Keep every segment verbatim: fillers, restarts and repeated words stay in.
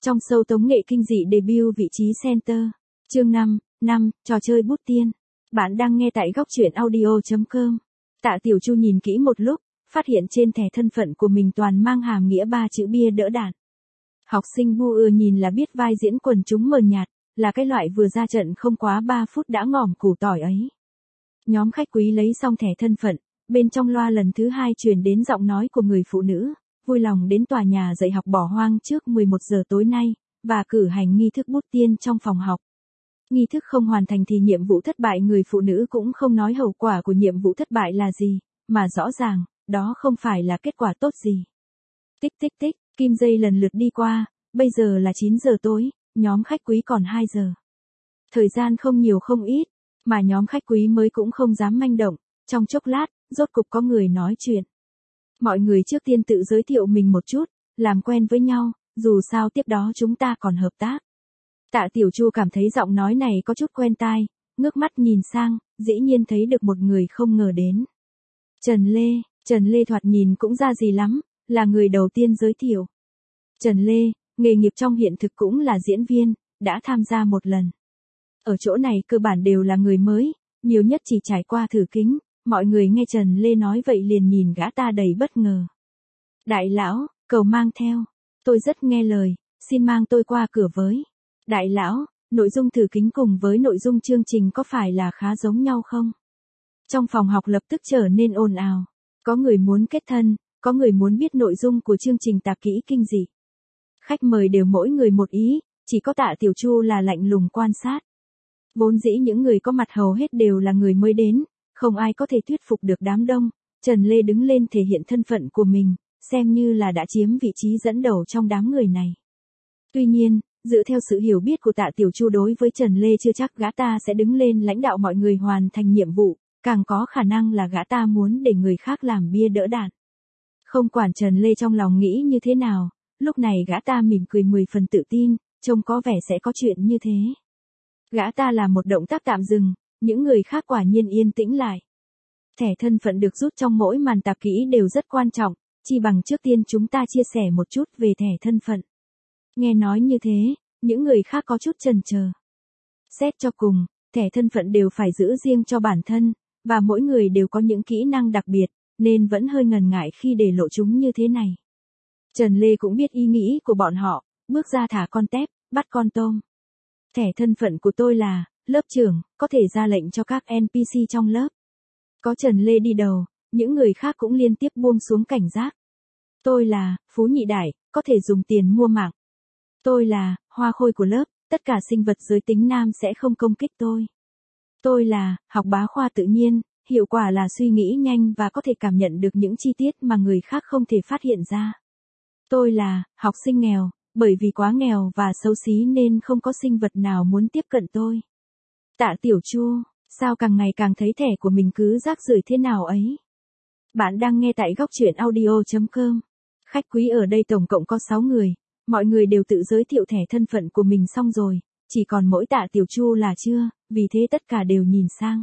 Trong show tống nghệ kinh dị debut vị trí center. Chương năm, năm, trò chơi bút tiên. Bạn đang nghe tại góc truyện audio chấm com. Tạ Tiểu Chu nhìn kỹ một lúc, phát hiện trên thẻ thân phận của mình toàn mang hàm nghĩa ba chữ bia đỡ đạn. Học sinh bu ưa nhìn là biết vai diễn quần chúng mờ nhạt, là cái loại vừa ra trận không quá ba phút đã ngỏm củ tỏi ấy. Nhóm khách quý lấy xong thẻ thân phận, bên trong loa lần thứ hai truyền đến giọng nói của người phụ nữ, vui lòng đến tòa nhà dạy học bỏ hoang trước mười một giờ tối nay, và cử hành nghi thức bút tiên trong phòng học. Nghi thức không hoàn thành thì nhiệm vụ thất bại, người phụ nữ cũng không nói hậu quả của nhiệm vụ thất bại là gì, mà rõ ràng, đó không phải là kết quả tốt gì. Tích tích tích, kim dây lần lượt đi qua, bây giờ là chín giờ tối, nhóm khách quý còn hai giờ. Thời gian không nhiều không ít, mà nhóm khách quý mới cũng không dám manh động, trong chốc lát, rốt cục có người nói chuyện. Mọi người trước tiên tự giới thiệu mình một chút, làm quen với nhau, dù sao tiếp đó chúng ta còn hợp tác. Tạ Tiểu Chu cảm thấy giọng nói này có chút quen tai, ngước mắt nhìn sang, dĩ nhiên thấy được một người không ngờ đến. Trần Lê, Trần Lê thoạt nhìn cũng ra gì lắm, là người đầu tiên giới thiệu. Trần Lê, nghề nghiệp trong hiện thực cũng là diễn viên, đã tham gia một lần. Ở chỗ này cơ bản đều là người mới, nhiều nhất chỉ trải qua thử kính, mọi người nghe Trần Lê nói vậy liền nhìn gã ta đầy bất ngờ. Đại lão, cầu mang theo, tôi rất nghe lời, xin mang tôi qua cửa với. Đại lão, nội dung thử kính cùng với nội dung chương trình có phải là khá giống nhau không? Trong phòng học lập tức trở nên ồn ào, có người muốn kết thân, có người muốn biết nội dung của chương trình tạp kỹ kinh dị. Khách mời đều mỗi người một ý, chỉ có Tạ Tiểu Chu là lạnh lùng quan sát. Vốn dĩ những người có mặt hầu hết đều là người mới đến, không ai có thể thuyết phục được đám đông. Trần Lê đứng lên thể hiện thân phận của mình, xem như là đã chiếm vị trí dẫn đầu trong đám người này. Tuy nhiên, dựa theo sự hiểu biết của Tạ Tiểu Chu đối với Trần Lê chưa chắc gã ta sẽ đứng lên lãnh đạo mọi người hoàn thành nhiệm vụ, càng có khả năng là gã ta muốn để người khác làm bia đỡ đạn. Không quản Trần Lê trong lòng nghĩ như thế nào, lúc này gã ta mỉm cười mười phần tự tin, trông có vẻ sẽ có chuyện như thế. Gã ta làm một động tác tạm dừng, những người khác quả nhiên yên tĩnh lại. Thẻ thân phận được rút trong mỗi màn tạp kỹ đều rất quan trọng, chỉ bằng trước tiên chúng ta chia sẻ một chút về thẻ thân phận. Nghe nói như thế, những người khác có chút chần chờ. Xét cho cùng, thẻ thân phận đều phải giữ riêng cho bản thân, và mỗi người đều có những kỹ năng đặc biệt, nên vẫn hơi ngần ngại khi để lộ chúng như thế này. Trần Lê cũng biết ý nghĩ của bọn họ, bước ra thả con tép, bắt con tôm. Thẻ thân phận của tôi là lớp trưởng, có thể ra lệnh cho các en pê xê trong lớp. Có Trần Lê đi đầu, những người khác cũng liên tiếp buông xuống cảnh giác. Tôi là Phú Nhị Đại, có thể dùng tiền mua mạng. Tôi là Hoa Khôi của lớp, tất cả sinh vật giới tính nam sẽ không công kích tôi. Tôi là học bá khoa tự nhiên, hiệu quả là suy nghĩ nhanh và có thể cảm nhận được những chi tiết mà người khác không thể phát hiện ra. Tôi là học sinh nghèo, bởi vì quá nghèo và xấu xí nên không có sinh vật nào muốn tiếp cận tôi. Tạ Tiểu Chu, sao càng ngày càng thấy thẻ của mình cứ rác rưởi thế nào ấy? Bạn đang nghe tại góc truyện audio chấm com. Khách quý ở đây tổng cộng có sáu người, mọi người đều tự giới thiệu thẻ thân phận của mình xong rồi, chỉ còn mỗi Tạ Tiểu Chu là chưa, vì thế tất cả đều nhìn sang.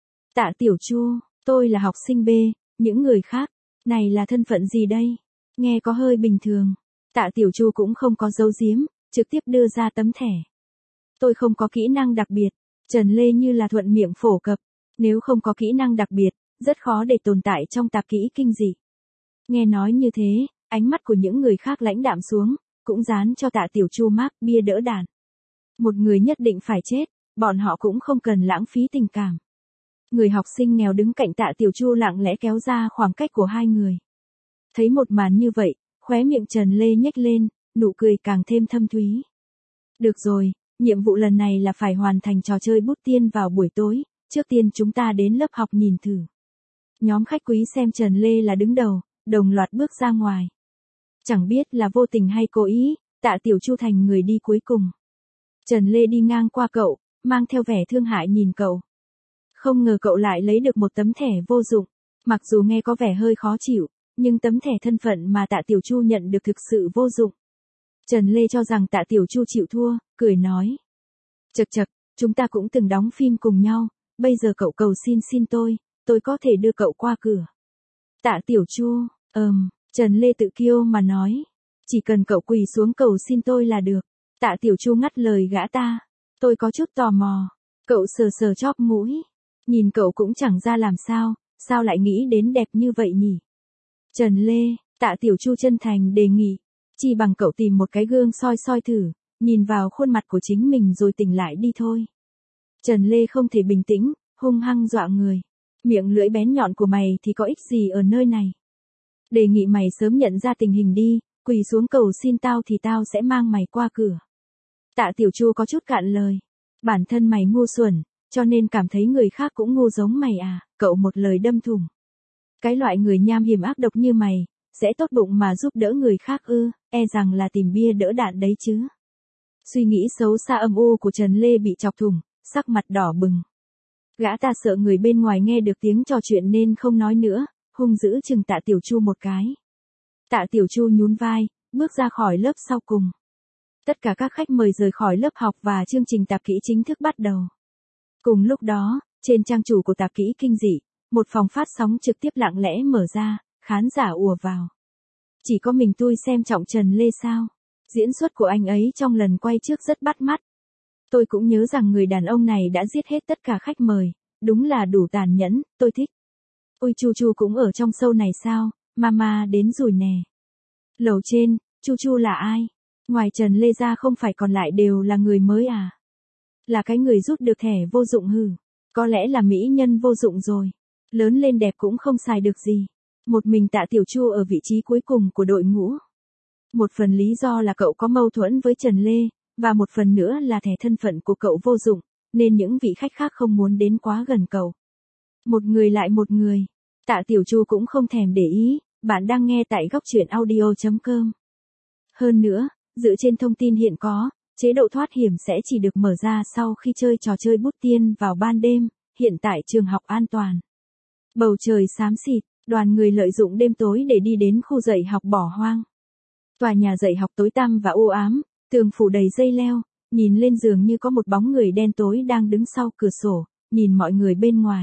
Tạ Tiểu Chu, tôi là học sinh B, những người khác, này là thân phận gì đây? Nghe có hơi bình thường. Tạ Tiểu Chu cũng không có giấu giếm, trực tiếp đưa ra tấm thẻ. Tôi không có kỹ năng đặc biệt, Trần Lê như là thuận miệng phổ cập, nếu không có kỹ năng đặc biệt, rất khó để tồn tại trong tạp kỹ kinh dị. Nghe nói như thế, ánh mắt của những người khác lãnh đạm xuống, cũng dán cho Tạ Tiểu Chu mác bia đỡ đạn. Một người nhất định phải chết, bọn họ cũng không cần lãng phí tình cảm. Người học sinh nghèo đứng cạnh Tạ Tiểu Chu lặng lẽ kéo ra khoảng cách của hai người. Thấy một màn như vậy, khóe miệng Trần Lê nhếch lên, nụ cười càng thêm thâm thúy. Được rồi, nhiệm vụ lần này là phải hoàn thành trò chơi bút tiên vào buổi tối, trước tiên chúng ta đến lớp học nhìn thử. Nhóm khách quý xem Trần Lê là đứng đầu, đồng loạt bước ra ngoài. Chẳng biết là vô tình hay cố ý, Tạ Tiểu Chu thành người đi cuối cùng. Trần Lê đi ngang qua cậu, mang theo vẻ thương hại nhìn cậu. Không ngờ cậu lại lấy được một tấm thẻ vô dụng, mặc dù nghe có vẻ hơi khó chịu, nhưng tấm thẻ thân phận mà Tạ Tiểu Chu nhận được thực sự vô dụng. Trần Lê cho rằng Tạ Tiểu Chu chịu thua, cười nói. Chậc chậc, chúng ta cũng từng đóng phim cùng nhau, bây giờ cậu cầu xin xin tôi, tôi có thể đưa cậu qua cửa. Tạ Tiểu Chu, ừm, Trần Lê tự kiêu mà nói. Chỉ cần cậu quỳ xuống cầu xin tôi là được. Tạ Tiểu Chu ngắt lời gã ta. Tôi có chút tò mò. Cậu sờ sờ chóp mũi. Nhìn cậu cũng chẳng ra làm sao, sao lại nghĩ đến đẹp như vậy nhỉ? Trần Lê, Tạ Tiểu Chu chân thành đề nghị. Chỉ bằng cậu tìm một cái gương soi soi thử, nhìn vào khuôn mặt của chính mình rồi tỉnh lại đi thôi. Trần Lê không thể bình tĩnh, hung hăng dọa người. Miệng lưỡi bén nhọn của mày thì có ích gì ở nơi này? Đề nghị mày sớm nhận ra tình hình đi, quỳ xuống cầu xin tao thì tao sẽ mang mày qua cửa. Tạ Tiểu Chu có chút cạn lời. Bản thân mày ngu xuẩn, cho nên cảm thấy người khác cũng ngu giống mày à? Cậu một lời đâm thủng. Cái loại người nham hiểm ác độc như mày, sẽ tốt bụng mà giúp đỡ người khác ư? E rằng là tìm bia đỡ đạn đấy chứ. Suy nghĩ xấu xa âm u của Trần Lê bị chọc thủng, sắc mặt đỏ bừng. Gã ta sợ người bên ngoài nghe được tiếng trò chuyện nên không nói nữa, hung dữ chừng Tạ Tiểu Chu một cái. Tạ Tiểu Chu nhún vai, bước ra khỏi lớp sau cùng. Tất cả các khách mời rời khỏi lớp học và chương trình tạp kỹ chính thức bắt đầu. Cùng lúc đó, trên trang chủ của tạp kỹ kinh dị, một phòng phát sóng trực tiếp lặng lẽ mở ra, khán giả ùa vào. Chỉ có mình tôi xem trọng Trần Lê sao? Diễn xuất của anh ấy trong lần quay trước rất bắt mắt. Tôi cũng nhớ rằng người đàn ông này đã giết hết tất cả khách mời, đúng là đủ tàn nhẫn, tôi thích. Ôi Chu Chu cũng ở trong show này sao? Mama đến rồi nè. Lầu trên, Chu Chu là ai? Ngoài Trần Lê ra không phải còn lại đều là người mới à? Là cái người rút được thẻ vô dụng hừ. Có lẽ là mỹ nhân vô dụng rồi. Lớn lên đẹp cũng không xài được gì. Một mình Tạ Tiểu Chu ở vị trí cuối cùng của đội ngũ. Một phần lý do là cậu có mâu thuẫn với Trần Lê, và một phần nữa là thẻ thân phận của cậu vô dụng, nên những vị khách khác không muốn đến quá gần cậu. Một người lại một người. Tạ Tiểu Chu cũng không thèm để ý, bạn đang nghe tại góc truyện audio chấm com. Hơn nữa, dựa trên thông tin hiện có, chế độ thoát hiểm sẽ chỉ được mở ra sau khi chơi trò chơi bút tiên vào ban đêm, hiện tại trường học an toàn. Bầu trời xám xịt, đoàn người lợi dụng đêm tối để đi đến khu dạy học bỏ hoang. Tòa nhà dạy học tối tăm và u ám, tường phủ đầy dây leo, nhìn lên giường như có một bóng người đen tối đang đứng sau cửa sổ, nhìn mọi người bên ngoài.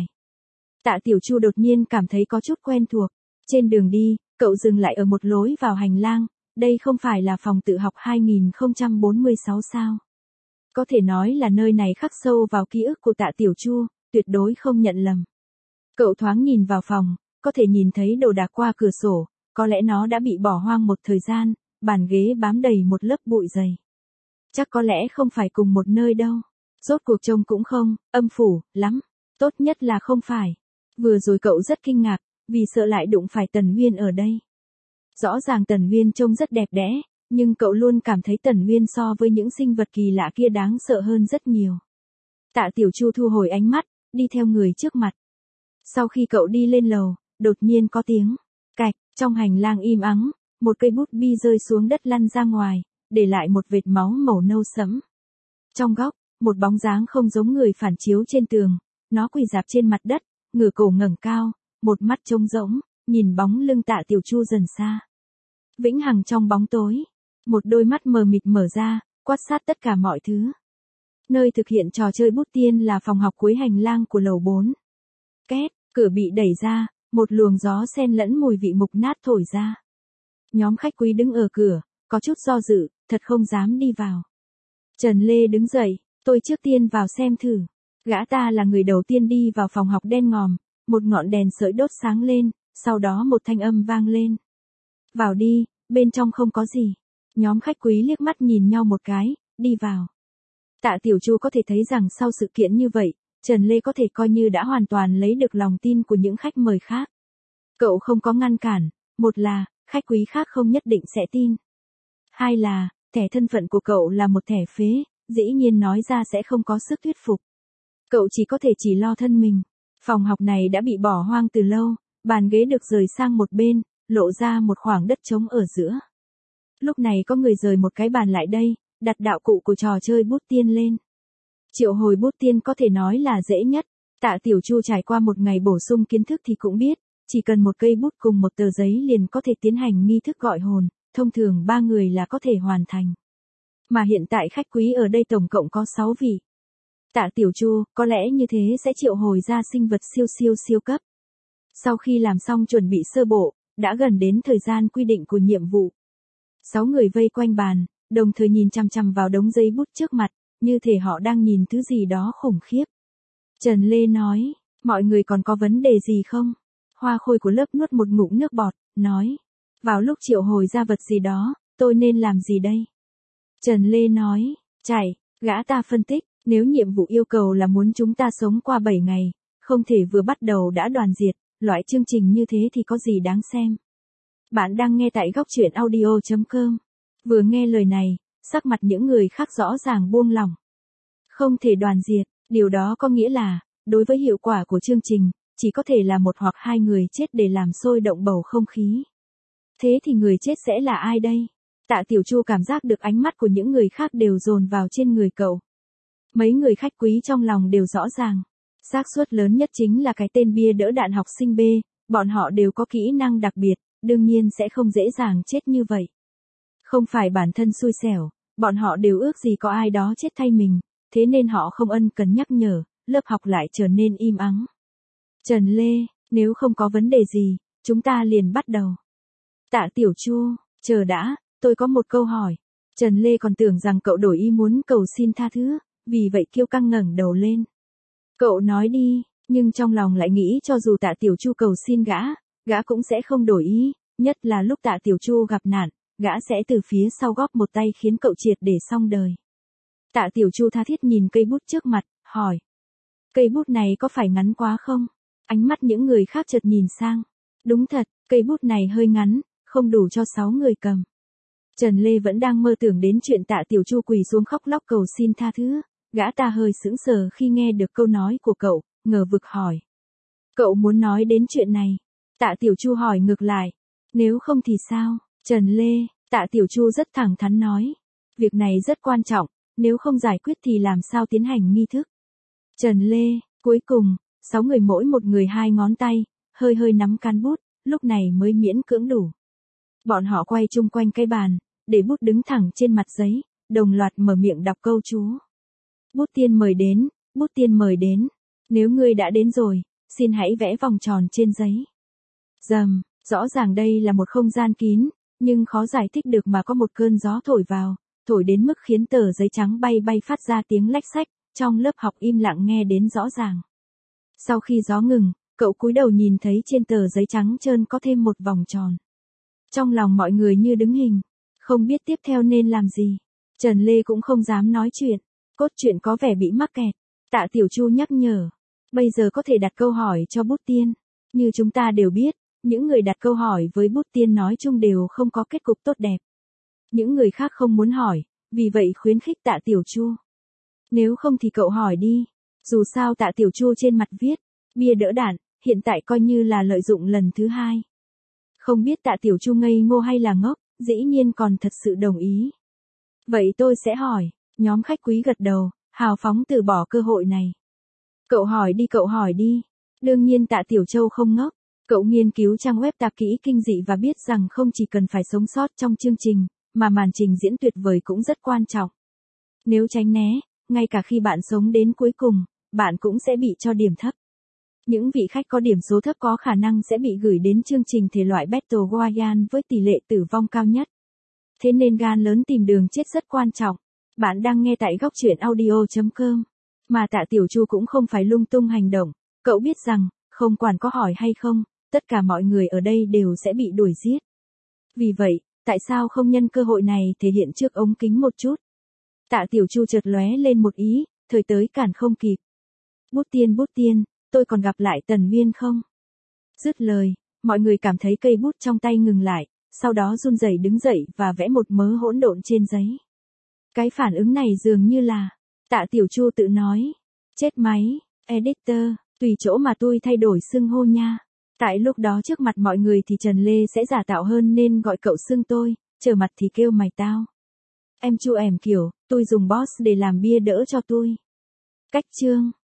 Tạ Tiểu Chu đột nhiên cảm thấy có chút quen thuộc. Trên đường đi, cậu dừng lại ở một lối vào hành lang, đây không phải là phòng tự học hai không bốn sáu sao? Có thể nói là nơi này khắc sâu vào ký ức của Tạ Tiểu Chu, tuyệt đối không nhận lầm. Cậu thoáng nhìn vào phòng, có thể nhìn thấy đồ đạc qua cửa sổ, có lẽ nó đã bị bỏ hoang một thời gian, bàn ghế bám đầy một lớp bụi dày. Chắc có lẽ không phải cùng một nơi đâu. Rốt cuộc trông cũng không, âm phủ, lắm. Tốt nhất là không phải. Vừa rồi cậu rất kinh ngạc, vì sợ lại đụng phải Tần Nguyên ở đây. Rõ ràng Tần Nguyên trông rất đẹp đẽ, nhưng cậu luôn cảm thấy Tần Nguyên so với những sinh vật kỳ lạ kia đáng sợ hơn rất nhiều. Tạ Tiểu Chu thu hồi ánh mắt, đi theo người trước mặt. Sau khi cậu đi lên lầu, đột nhiên có tiếng cạch, trong hành lang im ắng, một cây bút bi rơi xuống đất lăn ra ngoài, để lại một vệt máu màu nâu sẫm. Trong góc, một bóng dáng không giống người phản chiếu trên tường, nó quỳ rạp trên mặt đất, ngửa cổ ngẩng cao, một mắt trống rỗng, nhìn bóng lưng Tạ Tiểu Chu dần xa. Vĩnh hằng trong bóng tối, một đôi mắt mờ mịt mở ra, quát sát tất cả mọi thứ. Nơi thực hiện trò chơi bút tiên là phòng học cuối hành lang của lầu bốn. Két, cửa bị đẩy ra, một luồng gió xen lẫn mùi vị mục nát thổi ra. Nhóm khách quý đứng ở cửa, có chút do dự, thật không dám đi vào. Trần Lê đứng dậy, tôi trước tiên vào xem thử. Gã ta là người đầu tiên đi vào phòng học đen ngòm, một ngọn đèn sợi đốt sáng lên, sau đó một thanh âm vang lên. Vào đi, bên trong không có gì. Nhóm khách quý liếc mắt nhìn nhau một cái, đi vào. Tạ Tiểu Chu có thể thấy rằng sau sự kiện như vậy, Trần Lê có thể coi như đã hoàn toàn lấy được lòng tin của những khách mời khác. Cậu không có ngăn cản, một là, khách quý khác không nhất định sẽ tin. Hai là, thẻ thân phận của cậu là một thẻ phế, dĩ nhiên nói ra sẽ không có sức thuyết phục. Cậu chỉ có thể chỉ lo thân mình. Phòng học này đã bị bỏ hoang từ lâu, bàn ghế được rời sang một bên, lộ ra một khoảng đất trống ở giữa. Lúc này có người rời một cái bàn lại đây, đặt đạo cụ của trò chơi bút tiên lên. Triệu hồi bút tiên có thể nói là dễ nhất. Tạ Tiểu Chu trải qua một ngày bổ sung kiến thức thì cũng biết, chỉ cần một cây bút cùng một tờ giấy liền có thể tiến hành nghi thức gọi hồn, thông thường ba người là có thể hoàn thành. Mà hiện tại khách quý ở đây tổng cộng có sáu vị. Tạ Tiểu Chu, có lẽ như thế sẽ triệu hồi ra sinh vật siêu siêu siêu cấp. Sau khi làm xong chuẩn bị sơ bộ, đã gần đến thời gian quy định của nhiệm vụ. Sáu người vây quanh bàn, đồng thời nhìn chằm chằm vào đống giấy bút trước mặt, như thể họ đang nhìn thứ gì đó khủng khiếp. Trần Lê nói, mọi người còn có vấn đề gì không? Hoa khôi của lớp nuốt một ngụm nước bọt, nói, vào lúc triệu hồi ra vật gì đó, tôi nên làm gì đây? Trần Lê nói, chạy, gã ta phân tích, nếu nhiệm vụ yêu cầu là muốn chúng ta sống qua bảy ngày, không thể vừa bắt đầu đã đoàn diệt, loại chương trình như thế thì có gì đáng xem. Bạn đang nghe tại góc truyện audio chấm com. Vừa nghe lời này, sắc mặt những người khác rõ ràng buông lỏng. Không thể đoàn diệt, điều đó có nghĩa là, đối với hiệu quả của chương trình, chỉ có thể là một hoặc hai người chết để làm sôi động bầu không khí. Thế thì người chết sẽ là ai đây? Tạ Tiểu Chu cảm giác được ánh mắt của những người khác đều dồn vào trên người cậu. Mấy người khách quý trong lòng đều rõ ràng. Xác suất lớn nhất chính là cái tên bia đỡ đạn học sinh B, bọn họ đều có kỹ năng đặc biệt, đương nhiên sẽ không dễ dàng chết như vậy. Không phải bản thân xui xẻo, bọn họ đều ước gì có ai đó chết thay mình, thế nên họ không ân cần nhắc nhở, lớp học lại trở nên im ắng. Trần Lê, nếu không có vấn đề gì, chúng ta liền bắt đầu. Tạ Tiểu Chu, chờ đã, tôi có một câu hỏi. Trần Lê còn tưởng rằng cậu đổi ý muốn cầu xin tha thứ, vì vậy kiêu căng ngẩng đầu lên. Cậu nói đi, nhưng trong lòng lại nghĩ cho dù Tạ Tiểu Chu cầu xin gã, gã cũng sẽ không đổi ý, nhất là lúc Tạ Tiểu Chu gặp nạn, gã sẽ từ phía sau góp một tay khiến cậu triệt để xong đời. Tạ Tiểu Chu tha thiết nhìn cây bút trước mặt, hỏi. Cây bút này có phải ngắn quá không? Ánh mắt những người khác chợt nhìn sang. Đúng thật, cây bút này hơi ngắn, không đủ cho sáu người cầm. Trần Lê vẫn đang mơ tưởng đến chuyện Tạ Tiểu Chu quỳ xuống khóc lóc cầu xin tha thứ, gã ta hơi sững sờ khi nghe được câu nói của cậu, ngờ vực hỏi. Cậu muốn nói đến chuyện này? Tạ Tiểu Chu hỏi ngược lại. Nếu không thì sao? Trần Lê, Tạ Tiểu Chu rất thẳng thắn nói. Việc này rất quan trọng, nếu không giải quyết thì làm sao tiến hành nghi thức? Trần Lê, cuối cùng, sáu người mỗi một người hai ngón tay, hơi hơi nắm can bút, lúc này mới miễn cưỡng đủ. Bọn họ quay chung quanh cái bàn, để bút đứng thẳng trên mặt giấy, đồng loạt mở miệng đọc câu chú. Bút tiên mời đến, bút tiên mời đến. Nếu ngươi đã đến rồi, xin hãy vẽ vòng tròn trên giấy. Rầm, rõ ràng đây là một không gian kín, nhưng khó giải thích được mà có một cơn gió thổi vào, thổi đến mức khiến tờ giấy trắng bay bay phát ra tiếng lách xách, trong lớp học im lặng nghe đến rõ ràng. Sau khi gió ngừng, cậu cúi đầu nhìn thấy trên tờ giấy trắng trơn có thêm một vòng tròn. Trong lòng mọi người như đứng hình, không biết tiếp theo nên làm gì. Trần Lê cũng không dám nói chuyện, cốt truyện có vẻ bị mắc kẹt. Tạ Tiểu Chu nhắc nhở, bây giờ có thể đặt câu hỏi cho bút tiên. Như chúng ta đều biết, những người đặt câu hỏi với bút tiên nói chung đều không có kết cục tốt đẹp. Những người khác không muốn hỏi, vì vậy khuyến khích Tạ Tiểu Chu. Nếu không thì cậu hỏi đi. Dù sao Tạ Tiểu Chu trên mặt viết, bia đỡ đạn, hiện tại coi như là lợi dụng lần thứ hai. Không biết Tạ Tiểu Chu ngây ngô hay là ngốc, dĩ nhiên còn thật sự đồng ý. Vậy tôi sẽ hỏi, nhóm khách quý gật đầu, hào phóng từ bỏ cơ hội này. Cậu hỏi đi cậu hỏi đi. Đương nhiên Tạ Tiểu Châu không ngốc, cậu nghiên cứu trang web tạp kỹ kinh dị và biết rằng không chỉ cần phải sống sót trong chương trình, mà màn trình diễn tuyệt vời cũng rất quan trọng. Nếu tránh né, ngay cả khi bạn sống đến cuối cùng, bạn cũng sẽ bị cho điểm thấp. Những vị khách có điểm số thấp có khả năng sẽ bị gửi đến chương trình thể loại Battle Royale với tỷ lệ tử vong cao nhất. Thế nên gan lớn tìm đường chết rất quan trọng. Bạn đang nghe tại góc truyện audio chấm com. Mà Tạ Tiểu Chu cũng không phải lung tung hành động. Cậu biết rằng, không quản có hỏi hay không, tất cả mọi người ở đây đều sẽ bị đuổi giết. Vì vậy, tại sao không nhân cơ hội này thể hiện trước ống kính một chút? Tạ Tiểu Chu chợt lóe lên một ý, thời tới cản không kịp. Bút tiên bút tiên, tôi còn gặp lại Tần Miên không? Dứt lời, mọi người cảm thấy cây bút trong tay ngừng lại, sau đó run rẩy đứng dậy và vẽ một mớ hỗn độn trên giấy. Cái phản ứng này dường như là, Tạ Tiểu Chu tự nói, chết máy, editor, tùy chỗ mà tôi thay đổi xưng hô nha. Tại lúc đó trước mặt mọi người thì Trần Lê sẽ giả tạo hơn nên gọi cậu xưng tôi, trở mặt thì kêu mày tao. Em Chu em kiểu, tôi dùng boss để làm bia đỡ cho tôi. Cách chương